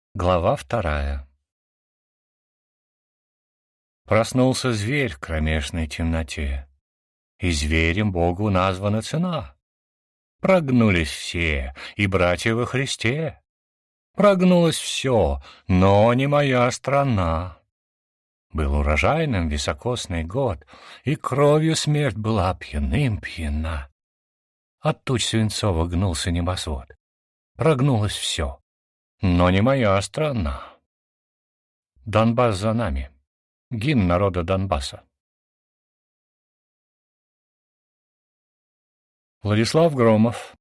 Глава 2. Проснулся зверь в кромешной темноте, и зверем Богу названа цена. Прогнулись все, и братья во Христе. Прогнулось все, но не моя страна. Был урожайным високосный год, и кровью смерть была пьяна. От туч свинцово гнулся небосвод. Прогнулось все, но не моя страна. Донбасс за нами. Гимн народа Донбасса. Владислав Громов.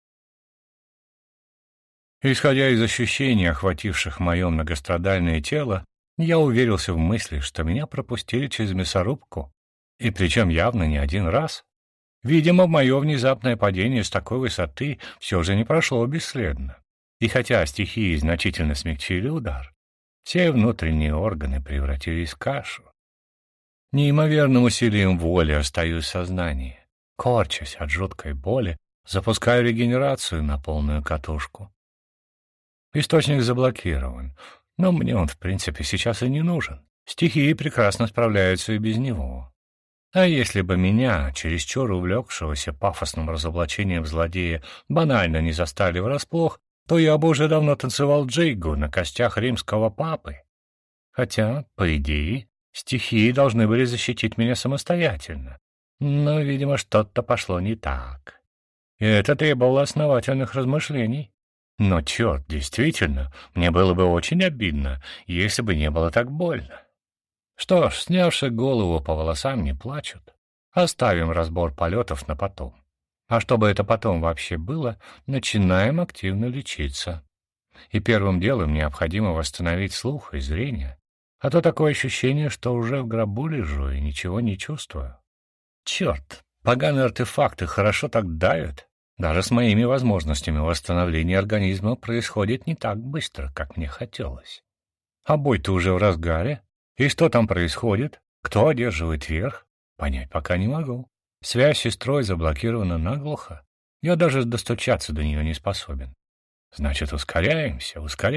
Исходя из ощущений, охвативших мое многострадальное тело, я уверился в мысли, что меня пропустили через мясорубку, и причем явно не один раз. Видимо, мое внезапное падение с такой высоты все же не прошло бесследно. И хотя стихии значительно смягчили удар, все внутренние органы превратились в кашу. Неимоверным усилием воли остаюсь в сознании. Корчась от жуткой боли, запускаю регенерацию на полную катушку. Источник заблокирован, но мне он, в принципе, сейчас и не нужен. Стихии прекрасно справляются и без него. А если бы меня, чересчур увлекшегося пафосным разоблачением злодея, банально не застали врасплох, то я бы уже давно танцевал джигу на костях римского папы. Хотя, по идее, стихии должны были защитить меня самостоятельно. Но, видимо, что-то пошло не так. И это требовало основательных размышлений. Но, черт, действительно, мне было бы очень обидно, если бы не было так больно. Что ж, снявши голову, по волосам не плачут. Оставим разбор полетов на потом. А чтобы это потом вообще было, начинаем активно лечиться. И первым делом необходимо восстановить слух и зрение, а то такое ощущение, что уже в гробу лежу и ничего не чувствую. Черт, поганые артефакты хорошо так давят. Даже с моими возможностями восстановления организма происходит не так быстро, как мне хотелось. А бой-то уже в разгаре. И что там происходит? Кто одерживает верх? Понять пока не могу. Связь с сестрой заблокирована наглухо. Я даже достучаться до нее не способен. Значит, ускоряемся.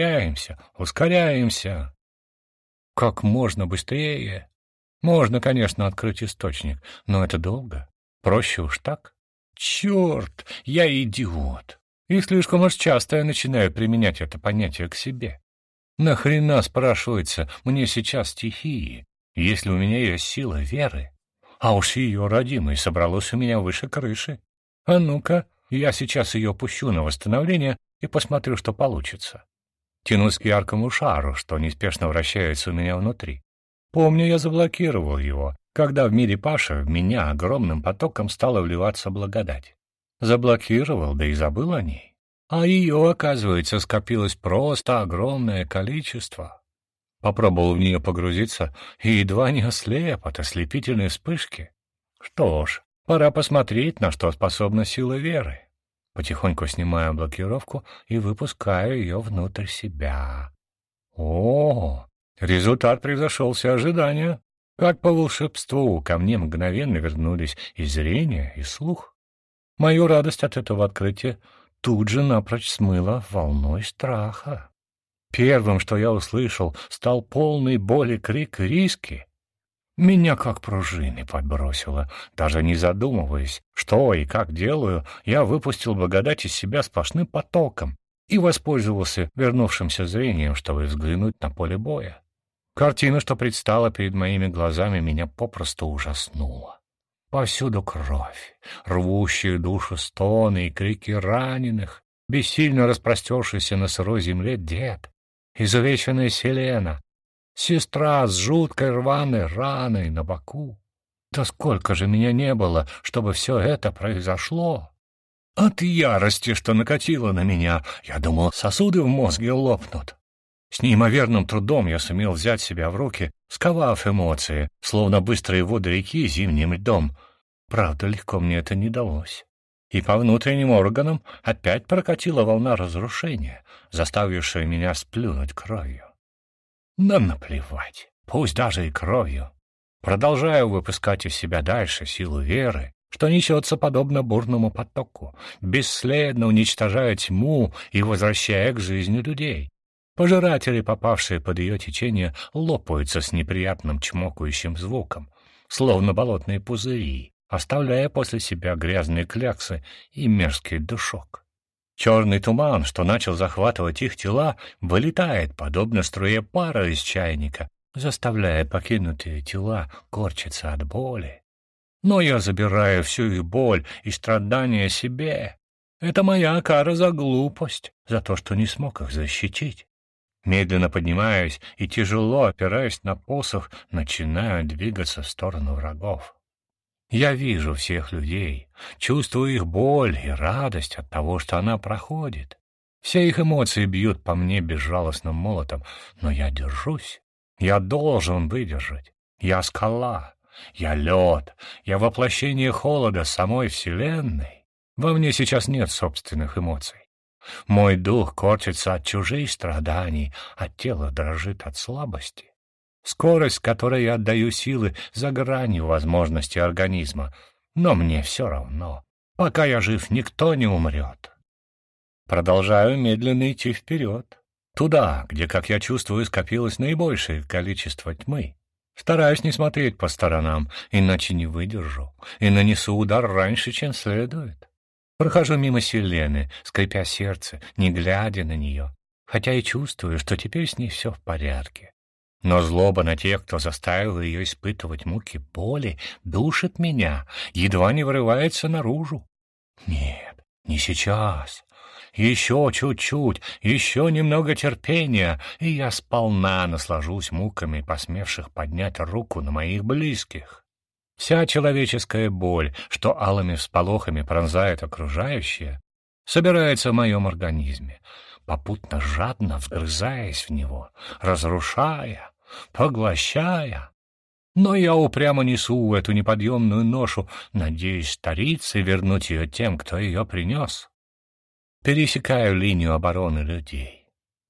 Как можно быстрее. Можно, конечно, открыть источник, но это долго. Проще уж так. Черт, я идиот. И слишком уж часто я начинаю применять это понятие к себе. Нахрена, спрашивается, мне сейчас стихии, если у меня есть сила веры? А уж ее родимой собралось у меня выше крыши. А ну-ка, я сейчас ее пущу на восстановление и посмотрю, что получится. Тянусь к яркому шару, что неспешно вращается у меня внутри. Помню, я заблокировал его, когда в мире Паша в меня огромным потоком стала вливаться благодать. Заблокировал, да и забыл о ней. А ее, оказывается, скопилось просто огромное количество. Попробовал в нее погрузиться и едва не ослеп от ослепительной вспышки. Что ж, пора посмотреть, на что способна сила веры. Потихоньку снимаю блокировку и выпускаю ее внутрь себя. О, результат превзошел все ожидания. Как по волшебству ко мне мгновенно вернулись и зрение, и слух. Мою радость от этого открытия тут же напрочь смыло волной страха. Первым, что я услышал, стал полный боли крик Риски. Меня как пружины подбросило. Даже не задумываясь, что и как делаю, я выпустил благодать из себя сплошным потоком и воспользовался вернувшимся зрением, чтобы взглянуть на поле боя. Картина, что предстала перед моими глазами, меня попросту ужаснула. Повсюду кровь, рвущие душу стоны и крики раненых, бессильно распростершийся на сырой земле дед, изувеченная Селена, сестра с жуткой рваной раной на боку. Да сколько же меня не было, чтобы все это произошло! От ярости, что накатило на меня, я думал, сосуды в мозге лопнут. С неимоверным трудом я сумел взять себя в руки, сковав эмоции, словно быстрые воды реки зимним льдом. Правда, легко мне это не далось. И по внутренним органам опять прокатила волна разрушения, заставившая меня сплюнуть кровью. Но наплевать, пусть даже и кровью. Продолжаю выпускать из себя дальше силу веры, что несется подобно бурному потоку, бесследно уничтожая тьму и возвращая к жизни людей. Пожиратели, попавшие под ее течение, лопаются с неприятным чмокающим звуком, словно болотные пузыри, оставляя после себя грязные кляксы и мерзкий душок. Черный туман, что начал захватывать их тела, вылетает, подобно струе пара из чайника, заставляя покинутые тела корчиться от боли. Но я забираю всю их боль и страдания себе. Это моя кара за глупость, за то, что не смог их защитить. Медленно поднимаюсь и, тяжело опираясь на посох, начинаю двигаться в сторону врагов. Я вижу всех людей, чувствую их боль и радость от того, что она проходит. Все их эмоции бьют по мне безжалостным молотом, но я держусь. Я должен выдержать. Я скала, я лед, я воплощение холода самой Вселенной. Во мне сейчас нет собственных эмоций. Мой дух корчится от чужих страданий, а тело дрожит от слабости. Скорость, с которой я отдаю силы, за гранью возможностей организма. Но мне все равно. Пока я жив, никто не умрет. Продолжаю медленно идти вперед. Туда, где, как я чувствую, скопилось наибольшее количество тьмы. Стараюсь не смотреть по сторонам, иначе не выдержу и нанесу удар раньше, чем следует. Прохожу мимо Селены, скрипя сердце, не глядя на нее, хотя и чувствую, что теперь с ней все в порядке. Но злоба на тех, кто заставил ее испытывать муки боли, душит меня, едва не вырывается наружу. Нет, не сейчас. Еще чуть-чуть, еще немного терпения, и я сполна наслажусь муками посмевших поднять руку на моих близких. Вся человеческая боль, что алыми всполохами пронзает окружающее, собирается в моем организме, попутно жадно вгрызаясь в него, разрушая, поглощая. Но я упрямо несу эту неподъемную ношу, надеясь стариться и вернуть ее тем, кто ее принес. Пересекаю линию обороны людей.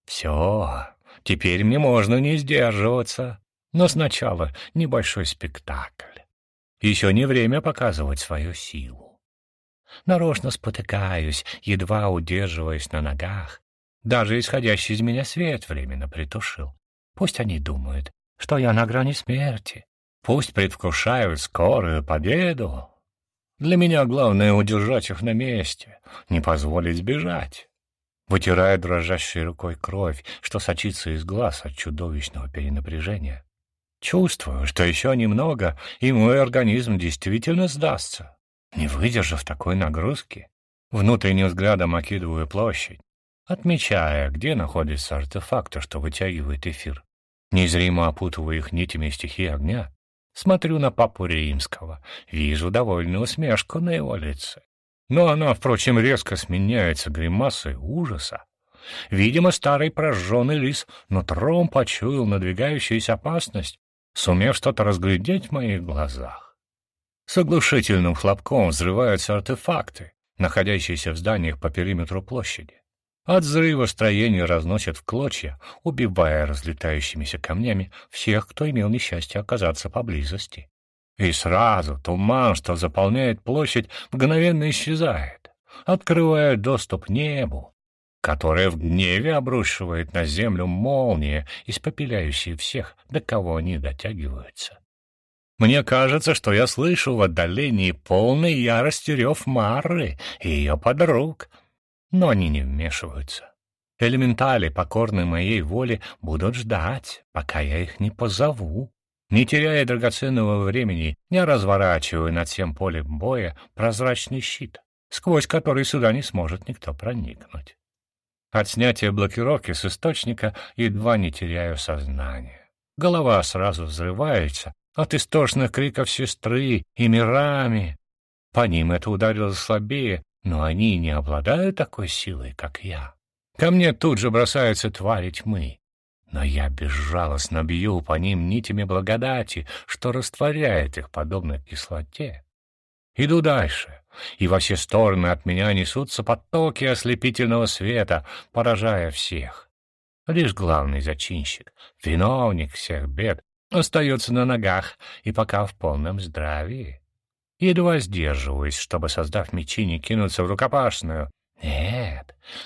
Все, теперь мне можно не сдерживаться, но сначала небольшой спектакль. Еще не время показывать свою силу. Нарочно спотыкаюсь, едва удерживаясь на ногах. Даже исходящий из меня свет временно притушил. Пусть они думают, что я на грани смерти. Пусть предвкушают скорую победу. Для меня главное удержать их на месте, не позволить сбежать. Вытираю дрожащей рукой кровь, что сочится из глаз от чудовищного перенапряжения. Чувствую, что еще немного, и мой организм действительно сдастся. Не выдержав такой нагрузки, внутренним взглядом окидываю площадь, отмечая, где находятся артефакты, что вытягивает эфир. Незримо опутываю их нитями стихии огня. Смотрю на папу Римского, вижу довольную усмешку на его лице. Но она, впрочем, резко сменяется гримасой ужаса. Видимо, старый прожженный лис нутром почуял надвигающуюся опасность, сумев что-то разглядеть в моих глазах. С оглушительным хлопком взрываются артефакты, находящиеся в зданиях по периметру площади. От взрыва строение разносят в клочья, убивая разлетающимися камнями всех, кто имел несчастье оказаться поблизости. И сразу туман, что заполняет площадь, мгновенно исчезает, открывая доступ небу, которое в гневе обрушивает на землю молния, испепеляющие всех, до кого они дотягиваются. Мне кажется, что я слышу в отдалении полной ярости рев Марры и ее подруг, но они не вмешиваются. Элементали, покорные моей воле, будут ждать, пока я их не позову. Не теряя драгоценного времени, я разворачиваю над всем полем боя прозрачный щит, сквозь который сюда не сможет никто проникнуть. От снятия блокировки с источника едва не теряю сознание. Голова сразу взрывается от истошных криков сестры и Мирами. По ним это ударило слабее, но они не обладают такой силой, как я. Ко мне тут же бросаются твари тьмы, но я безжалостно бью по ним нитями благодати, что растворяет их подобно кислоте. Иду дальше, и во все стороны от меня несутся потоки ослепительного света, поражая всех. Лишь главный зачинщик, виновник всех бед, остается на ногах и пока в полном здравии. Едва сдерживаюсь, чтобы, создав мечи, не кинуться в рукопашную. Нет,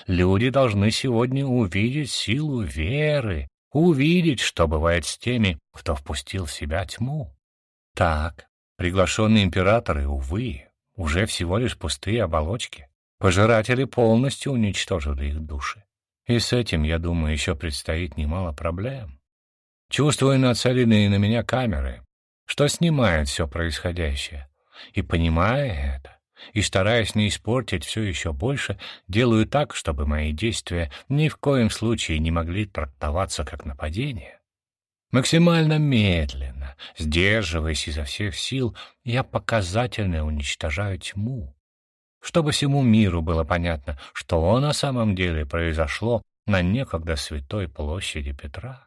Люди должны сегодня увидеть силу веры, увидеть, что бывает с теми, кто впустил в себя тьму. Так, приглашенные императоры, увы, уже всего лишь пустые оболочки. Пожиратели полностью уничтожили их души. И с этим, я думаю, еще предстоит немало проблем. Чувствуя нацеленные на меня камеры, что снимают все происходящее, и понимая это, и стараясь не испортить все еще больше, делаю так, чтобы мои действия ни в коем случае не могли трактоваться как нападение. Максимально медленно, сдерживаясь изо всех сил, я показательно уничтожаю тьму, чтобы всему миру было понятно, что на самом деле произошло на некогда святой площади Петра.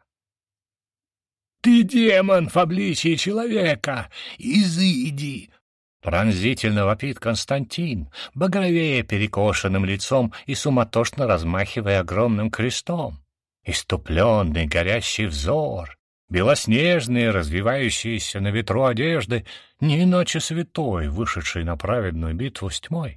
«Ты демон в обличии человека! Изыди!» Пронзительно вопит Константин, багровея перекошенным лицом и суматошно размахивая огромным крестом. Иступленный горящий взор, белоснежные, развивающиеся на ветру одежды, не иначе святой, вышедший на праведную битву с тьмой.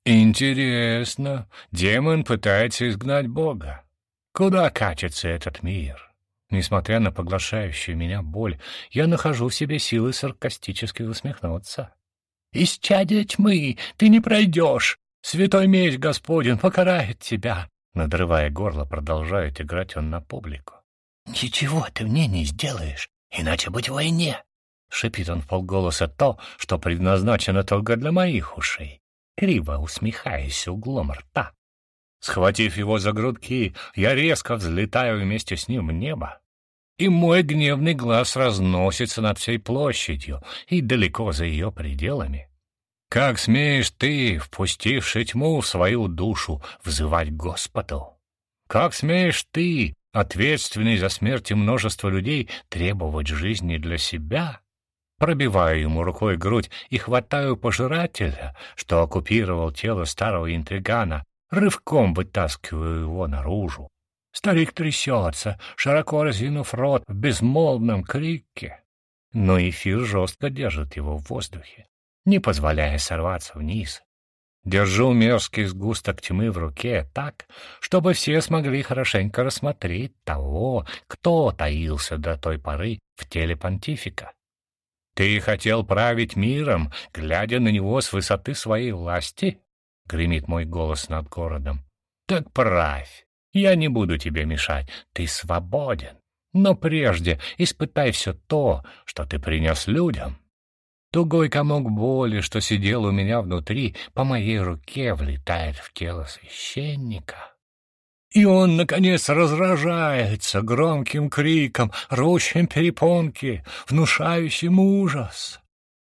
Интересно, демон пытается изгнать Бога. Куда катится этот мир? Несмотря на поглощающую меня боль, я нахожу в себе силы саркастически усмехнуться. «Исчадие тьмы, ты не пройдешь! Святой меч Господень покарает тебя!» Надрывая горло, продолжает играть он на публику. «Ничего ты мне не сделаешь, иначе быть в войне!» Шипит он вполголоса то, что предназначено только для моих ушей, криво усмехаясь углом рта. Схватив его за грудки, я резко взлетаю вместе с ним в небо, и мой гневный глаз разносится над всей площадью и далеко за ее пределами. Как смеешь ты, впустивший тьму в свою душу, взывать Господу? Как смеешь ты, ответственный за смерти множества людей, требовать жизни для себя? Пробиваю ему рукой грудь и хватаю пожирателя, что оккупировал тело старого интригана, рывком вытаскиваю его наружу. Старик трясется, широко разинув рот в безмолвном крике. Но эфир жестко держит его в воздухе, не позволяя сорваться вниз. Держу мерзкий сгусток тьмы в руке так, чтобы все смогли хорошенько рассмотреть того, кто таился до той поры в теле понтифика. «Ты хотел править миром, глядя на него с высоты своей власти?» — гремит мой голос над городом. «Так правь. Я не буду тебе мешать, ты свободен. Но прежде испытай все то, что ты принес людям». Тугой комок боли, что сидел у меня внутри, по моей руке влетает в тело священника. И он, наконец, разражается громким криком, рвущим перепонки, внушающим ужас.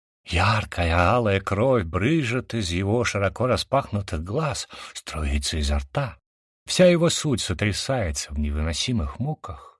Яркая алая кровь брызжет из его широко распахнутых глаз, струится изо рта. Вся его суть сотрясается в невыносимых муках.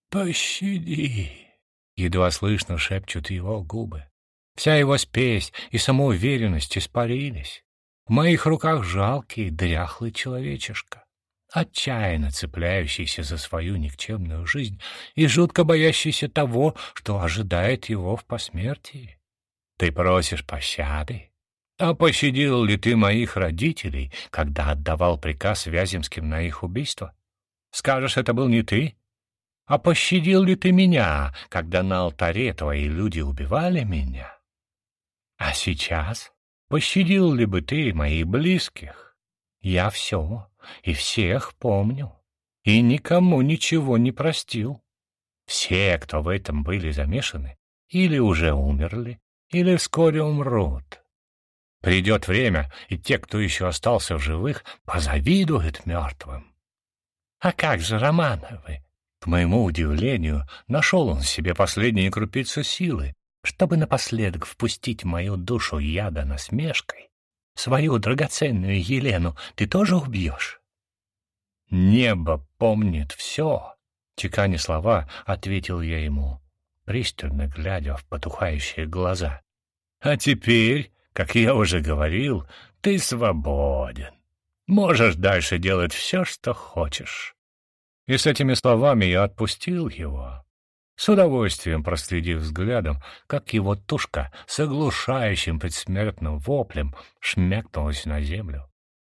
«Пощади!» — едва слышно шепчут его губы. Вся его спесь и самоуверенность испарились. В моих руках жалкий, дряхлый человечишка, отчаянно цепляющийся за свою никчемную жизнь и жутко боящийся того, что ожидает его в посмертии. Ты просишь пощады? А пощадил ли ты моих родителей, когда отдавал приказ Вяземским на их убийство? Скажешь, это был не ты? А пощадил ли ты меня, когда на алтаре твои люди убивали меня? А сейчас пощадил ли бы ты моих близких? Я все и всех помню, и никому ничего не простил. Все, кто в этом были замешаны, или уже умерли, или вскоре умрут. Придет время, и те, кто еще остался в живых, позавидуют мертвым. А как же Романовы? К моему удивлению, нашел он в себе последние крупицы силы, чтобы напоследок впустить в мою душу яда насмешкой. Свою драгоценную Елену ты тоже убьешь? Небо помнит все, чеканя слова, ответил я ему, пристально глядя в потухающие глаза. А теперь, как я уже говорил, ты свободен. Можешь дальше делать все, что хочешь. И с этими словами я отпустил его, с удовольствием проследив взглядом, как его тушка с оглушающим предсмертным воплем шмякнулась на землю.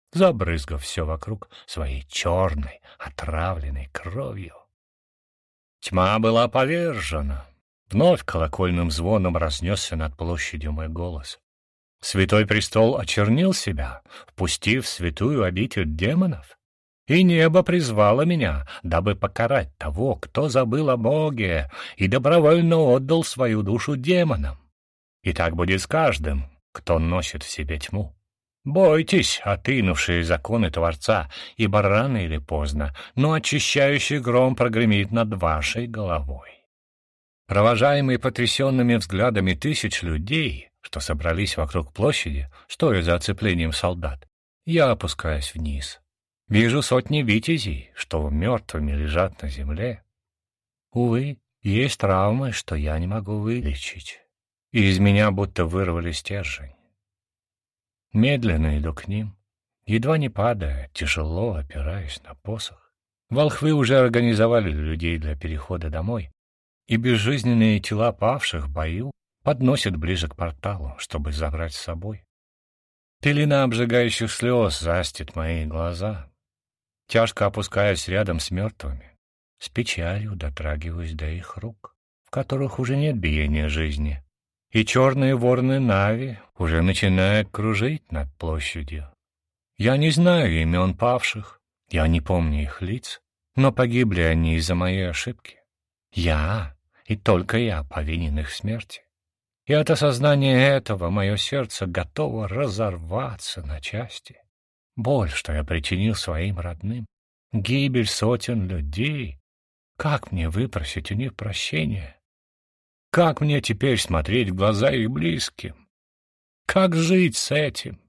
забрызгав все вокруг своей черной, отравленной кровью. Тьма была повержена. Вновь колокольным звоном разнесся над площадью мой голос. Святой престол очернил себя, впустив в святую обитель демонов. И небо призвало меня, дабы покарать того, кто забыл о Боге и добровольно отдал свою душу демонам. И так будет с каждым, кто носит в себе тьму. Бойтесь, отынувшие законы Творца, ибо рано или поздно, но очищающий гром прогремит над вашей головой. Провожаемый потрясенными взглядами тысяч людей, что собрались вокруг площади, стоя за оцеплением солдат, я опускаюсь вниз. Вижу сотни витязей, что мертвыми лежат на земле. Увы, есть травмы, что я не могу вылечить, и из меня будто вырвали стержень. Медленно иду к ним, едва не падая, тяжело опираясь на посох. Волхвы уже организовали людей для перехода домой, и безжизненные тела павших в бою подносят ближе к порталу, чтобы забрать с собой. Пелена обжигающих слез застит мои глаза. Тяжко опускаясь рядом с мертвыми, с печалью дотрагиваюсь до их рук, в которых уже нет биения жизни, и черные вороны Нави уже начинают кружить над площадью. Я не знаю имен павших, я не помню их лиц, но погибли они из-за моей ошибки. Я, и только я, повинен их смерти. И от осознания этого мое сердце готово разорваться на части. Боль, что я причинил своим родным, гибель сотен людей. Как мне выпросить у них прощения? Как мне теперь смотреть в глаза их близким? Как жить с этим?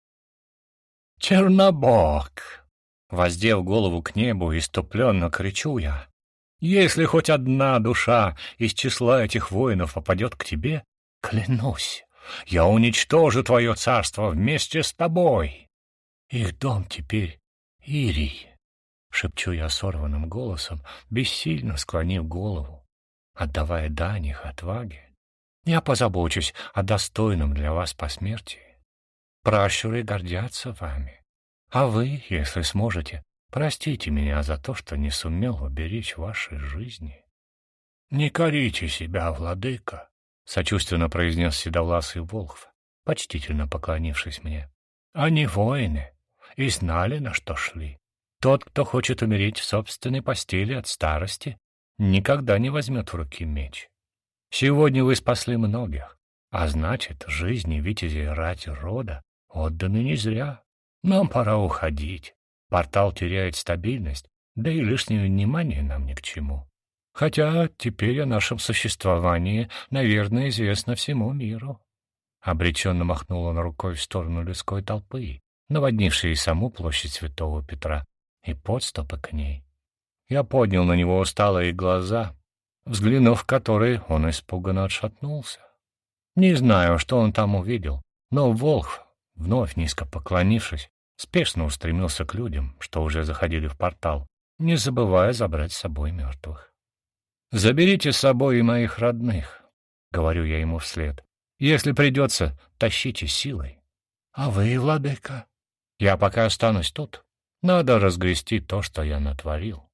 Чернобог! Воздев голову к небу, иступленно кричу я. Если хоть одна душа из числа этих воинов попадет к тебе, клянусь, я уничтожу твое царство вместе с тобой. Их дом теперь Ирий, — шепчу я сорванным голосом, бессильно склонив голову, отдавая дань их отваге. Я позабочусь о достойном для вас посмертии. Пращуры гордятся вами, а вы, если сможете, простите меня за то, что не сумел уберечь вашей жизни. — Не корите себя, владыка, — сочувственно произнес седовласый волхв, почтительно поклонившись мне. — Они воины и знали, на что шли. Тот, кто хочет умереть в собственной постели от старости, никогда не возьмет в руки меч. Сегодня вы спасли многих, а значит, жизни витязей рати рода отданы не зря. Нам пора уходить. Портал теряет стабильность, да и лишнее внимание нам ни к чему. Хотя теперь о нашем существовании, наверное, известно всему миру. Обреченно махнул он рукой в сторону людской толпы, наводнившей и саму площадь Святого Петра, и подступы к ней. Я поднял на него усталые глаза, взглянув в которые, он испуганно отшатнулся. Не знаю, что он там увидел, но волхв, вновь низко поклонившись, спешно устремился к людям, что уже заходили в портал, не забывая забрать с собой мертвых. «Заберите с собой и моих родных», — говорю я ему вслед. «Если придется, тащите силой». «А вы, владыка?» «Я пока останусь тут. Надо разгрести то, что я натворил».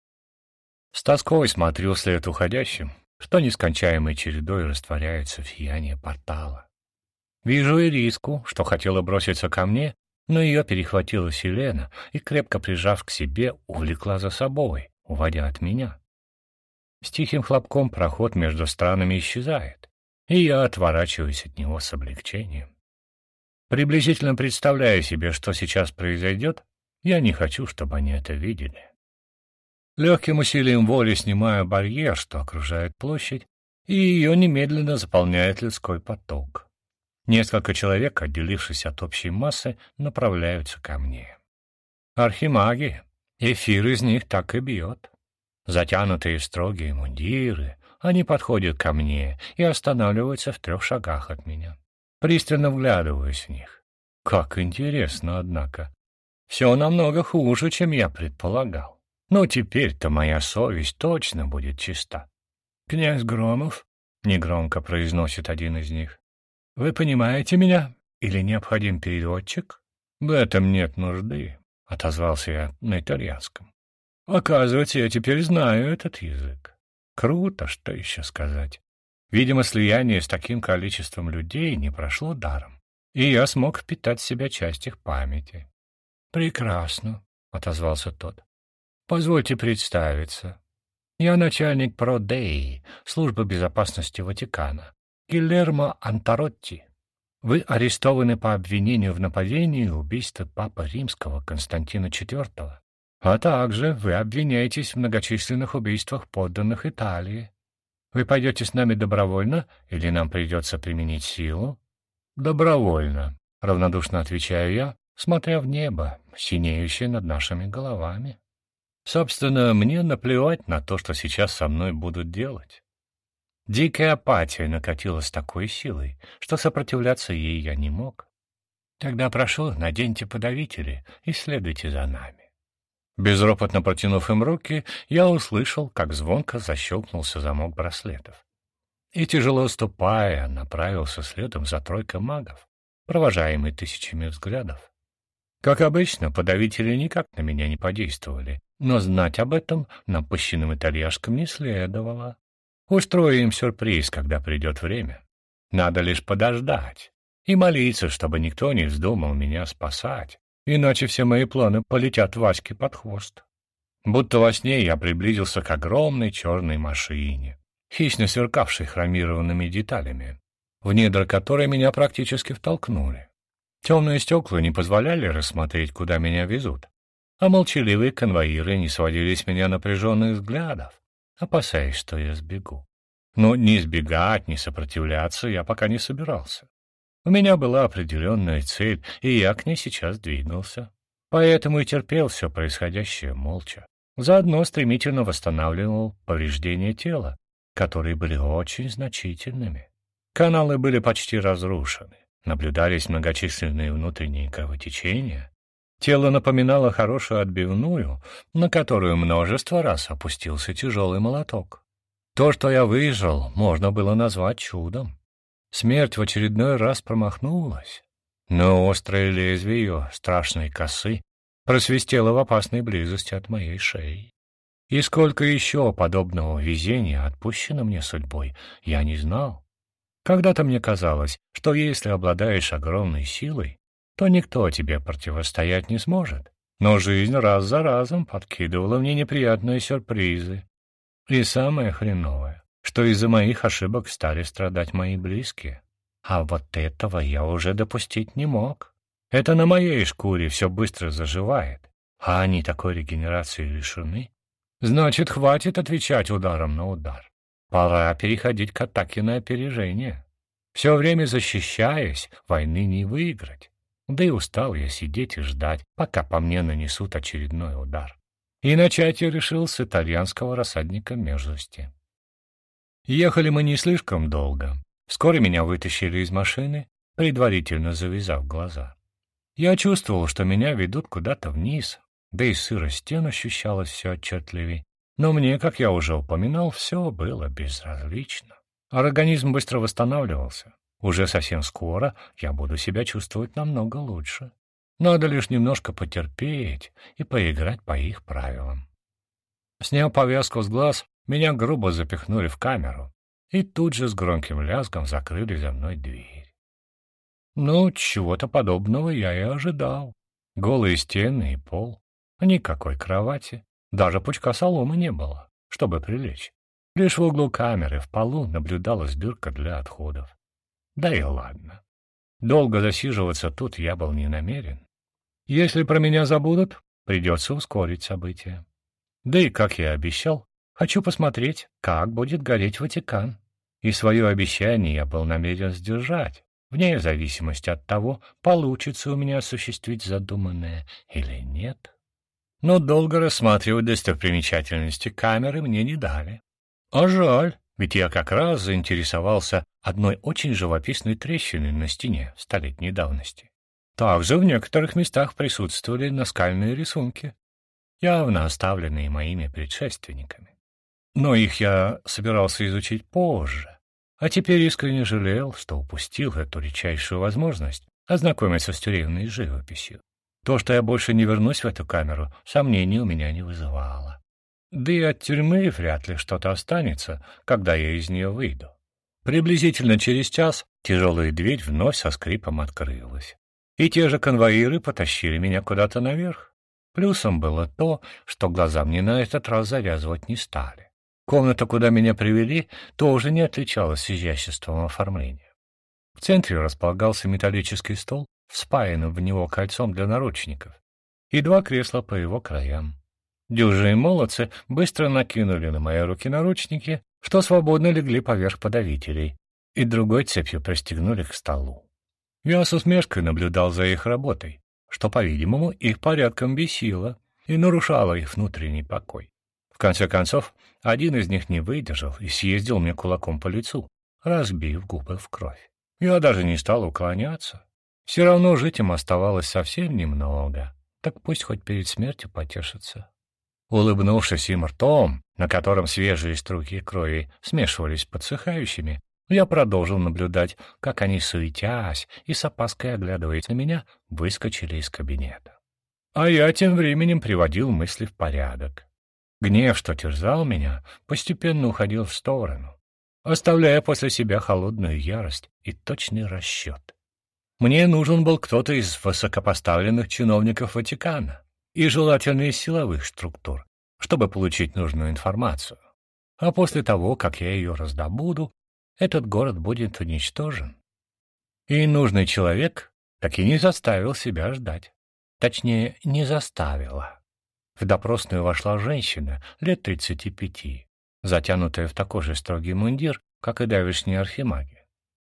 С тоской смотрю вслед уходящим, что нескончаемой чередой растворяется в сиянии портала. Вижу Ириску, что хотела броситься ко мне, но ее перехватила Селена и, крепко прижав к себе, увлекла за собой, уводя от меня. С тихим хлопком проход между странами исчезает, и я отворачиваюсь от него с облегчением. Приблизительно представляя себе, что сейчас произойдет, я не хочу, чтобы они это видели. Легким усилием воли снимаю барьер, что окружает площадь, и ее немедленно заполняет людской поток. Несколько человек, отделившись от общей массы, направляются ко мне. Архимаги, эфир из них так и бьет. Затянутые в строгие мундиры, они подходят ко мне и останавливаются в 3 шагах от меня. Пристально вглядываюсь в них. Как интересно, однако. Все намного хуже, чем я предполагал. Но теперь-то моя совесть точно будет чиста. «Князь Громов», — негромко произносит один из них, — «вы понимаете меня? Или необходим переводчик?» «В этом нет нужды», отозвался я на итальянском. Оказывается, я теперь знаю этот язык. Круто, что еще сказать. Видимо, слияние с таким количеством людей не прошло даром, и я смог впитать в себя часть их памяти. «Прекрасно», — отозвался тот. «Позвольте представиться. Я начальник Продеи, службы безопасности Ватикана, Гильермо Антаротти. Вы арестованы по обвинению в нападении и убийстве Папы Римского Константина IV, а также вы обвиняетесь в многочисленных убийствах подданных Италии. Вы пойдете с нами добровольно или нам придется применить силу?» «Добровольно», — равнодушно отвечаю я, смотря в небо, синеющее над нашими головами. Собственно, мне наплевать на то, что сейчас со мной будут делать. Дикая апатия накатила с такой силой, что сопротивляться ей я не мог. «Тогда прошу, наденьте подавители и следуйте за нами». Безропотно протянув им руки, я услышал, как звонко защелкнулся замок браслетов. И, тяжело ступая, направился следом за тройкой магов, провожаемый тысячами взглядов. Как обычно, подавители никак на меня не подействовали, но знать об этом напыщенным итальяшкам не следовало. Устрою им сюрприз, когда придет время. Надо лишь подождать и молиться, чтобы никто не вздумал меня спасать, иначе все мои планы полетят Ваське под хвост. Будто во сне я приблизился к огромной черной машине, хищно сверкавшей хромированными деталями, в недра которой меня практически втолкнули. Темные стекла не позволяли рассмотреть, куда меня везут, а молчаливые конвоиры не сводили с меня напряженных взглядов, опасаясь, что я сбегу. Но ни сбегать, ни сопротивляться я пока не собирался. У меня была определенная цель, и я к ней сейчас двигался. Поэтому и терпел все происходящее молча. Заодно стремительно восстанавливал повреждения тела, которые были очень значительными. Каналы были почти разрушены. Наблюдались многочисленные внутренние кровотечения. Тело напоминало хорошую отбивную, на которую множество раз опустился тяжелый молоток. То, что я выжил, можно было назвать чудом. Смерть в очередной раз промахнулась, но острое лезвие ее страшной косы просвистело в опасной близости от моей шеи. И сколько еще подобного везения отпущено мне судьбой, я не знал. Когда-то мне казалось, что если обладаешь огромной силой, то никто тебе противостоять не сможет. Но жизнь раз за разом подкидывала мне неприятные сюрпризы. И самое хреновое, что из-за моих ошибок стали страдать мои близкие. А вот этого я уже допустить не мог. Это на моей шкуре все быстро заживает, а они такой регенерации лишены. Значит, хватит отвечать ударом на удар. Пора переходить к атаке на опережение. Все время защищаясь, войны не выиграть. Да и устал я сидеть и ждать, пока по мне нанесут очередной удар. И начать я решил с итальянского рассадника мерзости. Ехали мы не слишком долго. Вскоре меня вытащили из машины, предварительно завязав глаза. Я чувствовал, что меня ведут куда-то вниз, да и сырость стен ощущалась все отчетливее. Но мне, как я уже упоминал, все было безразлично. Организм быстро восстанавливался. Уже совсем скоро я буду себя чувствовать намного лучше. Надо лишь немножко потерпеть и поиграть по их правилам. Сняв повязку с глаз, меня грубо запихнули в камеру и тут же с громким лязгом закрыли за мной дверь. Ну, чего-то подобного я и ожидал. Голые стены и пол, никакой кровати. Даже пучка соломы не было, чтобы прилечь. Лишь в углу камеры в полу наблюдалась дырка для отходов. Да и ладно. Долго засиживаться тут я был не намерен. Если про меня забудут, придется ускорить события. Да и, как я обещал, хочу посмотреть, как будет гореть Ватикан. И свое обещание я был намерен сдержать, вне зависимости от того, получится у меня осуществить задуманное или нет. Но долго рассматривать достопримечательности камеры мне не дали. А жаль, ведь я как раз заинтересовался одной очень живописной трещиной на стене столетней давности. Также в некоторых местах присутствовали наскальные рисунки, явно оставленные моими предшественниками. Но их я собирался изучить позже, а теперь искренне жалел, что упустил эту редчайшую возможность ознакомиться с тюремной живописью. То, что я больше не вернусь в эту камеру, сомнений у меня не вызывало. Да и от тюрьмы вряд ли что-то останется, когда я из нее выйду. Приблизительно через час тяжелая дверь вновь со скрипом открылась. И те же конвоиры потащили меня куда-то наверх. Плюсом было то, что глаза мне на этот раз завязывать не стали. Комната, куда меня привели, тоже не отличалась изяществом оформления. В центре располагался металлический стол, вспаянным в него кольцом для наручников, и два кресла по его краям. Дюжие молодцы быстро накинули на мои руки наручники, что свободно легли поверх подавителей, и другой цепью пристегнули к столу. Я с усмешкой наблюдал за их работой, что, по-видимому, их порядком бесило и нарушало их внутренний покой. В конце концов, один из них не выдержал и съездил мне кулаком по лицу, разбив губы в кровь. Я даже не стал уклоняться. Все равно жить им оставалось совсем немного, так пусть хоть перед смертью потешатся. Улыбнувшись им ртом, на котором свежие струйки крови смешивались с подсыхающими, я продолжил наблюдать, как они, суетясь и с опаской оглядываясь на меня, выскочили из кабинета. А я тем временем приводил мысли в порядок. Гнев, что терзал меня, постепенно уходил в сторону, оставляя после себя холодную ярость и точный расчет. Мне нужен был кто-то из высокопоставленных чиновников Ватикана и желательно из силовых структур, чтобы получить нужную информацию. А после того, как я ее раздобуду, этот город будет уничтожен. И нужный человек так и не заставил себя ждать. Точнее, не заставила. В допросную вошла женщина лет 35, затянутая в такой же строгий мундир, как и давешние архимаги.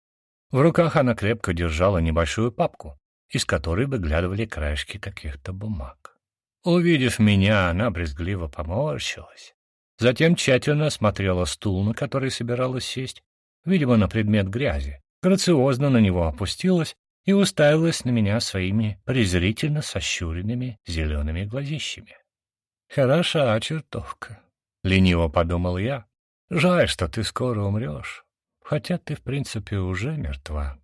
В руках она крепко держала небольшую папку, из которой выглядывали краешки каких-то бумаг. Увидев меня, она брезгливо поморщилась. Затем тщательно осмотрела стул, на который собиралась сесть, видимо, на предмет грязи, грациозно на него опустилась и уставилась на меня своими презрительно сощуренными зелеными глазищами. «Хороша чертовка», — лениво подумал я. «Жаль, что ты скоро умрешь, хотя ты, в принципе, уже мертва».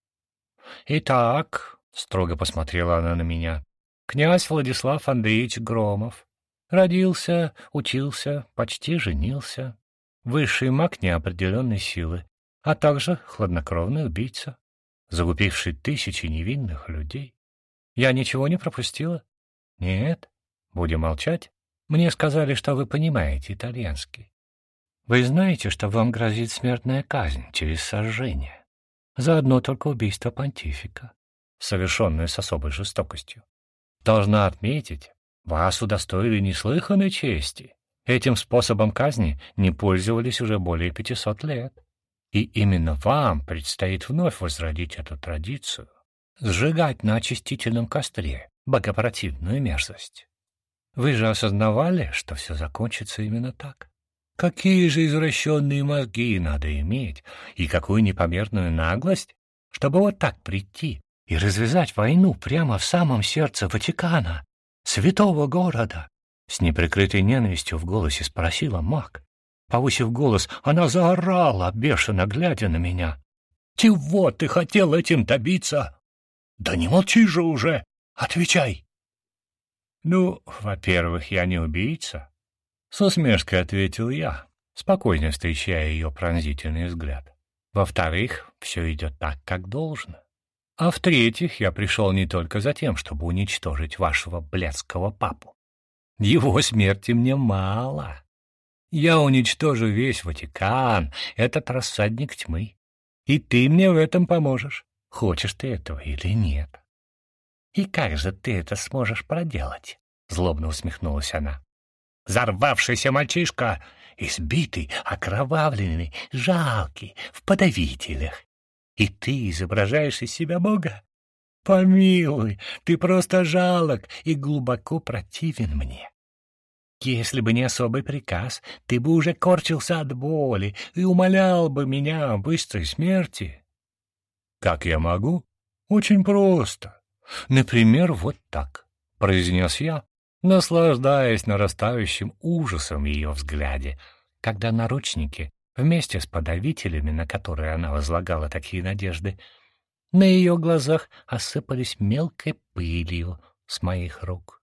«Итак», — строго посмотрела она на меня, — «князь Владислав Андреевич Громов. Родился, учился, почти женился. Высший маг неопределенной силы, а также хладнокровный убийца, загубивший тысячи невинных людей. Я ничего не пропустила? Нет? Будем молчать? Мне сказали, что вы понимаете итальянский. Вы знаете, что вам грозит смертная казнь через сожжение за одно только убийство понтифика, совершенное с особой жестокостью. Должна отметить, вас удостоили неслыханной чести. Этим способом казни не пользовались уже более 500 лет. И именно вам предстоит вновь возродить эту традицию, сжигать на очистительном костре богопротивную мерзость. Вы же осознавали, что все закончится именно так? Какие же извращенные мозги надо иметь и какую непомерную наглость, чтобы вот так прийти и развязать войну прямо в самом сердце Ватикана, святого города? С неприкрытой ненавистью в голосе спросила маг. Повысив голос, она заорала, бешено глядя на меня. «Чего ты хотел этим добиться? Да не молчи же уже! Отвечай!» «Ну, во-первых, я не убийца», — с усмешкой ответил я, спокойно встречая ее пронзительный взгляд. «Во-вторых, все идет так, как должно. А в-третьих, я пришел не только за тем, чтобы уничтожить вашего блядского папу. Его смерти мне мало. Я уничтожу весь Ватикан, этот рассадник тьмы. И ты мне в этом поможешь, хочешь ты этого или нет». «И как же ты это сможешь проделать?» — злобно усмехнулась она. «Зарвавшийся мальчишка, избитый, окровавленный, жалкий, в подавителях. И ты изображаешь из себя Бога? Помилуй, ты просто жалок и глубоко противен мне. Если бы не особый приказ, ты бы уже корчился от боли и умолял бы меня о быстрой смерти». «Как я могу? Очень просто. Например, вот так», — произнес я, наслаждаясь нарастающим ужасом в ее взгляде, когда наручники, вместе с подавителями, на которые она возлагала такие надежды, на ее глазах осыпались мелкой пылью, с моих рук.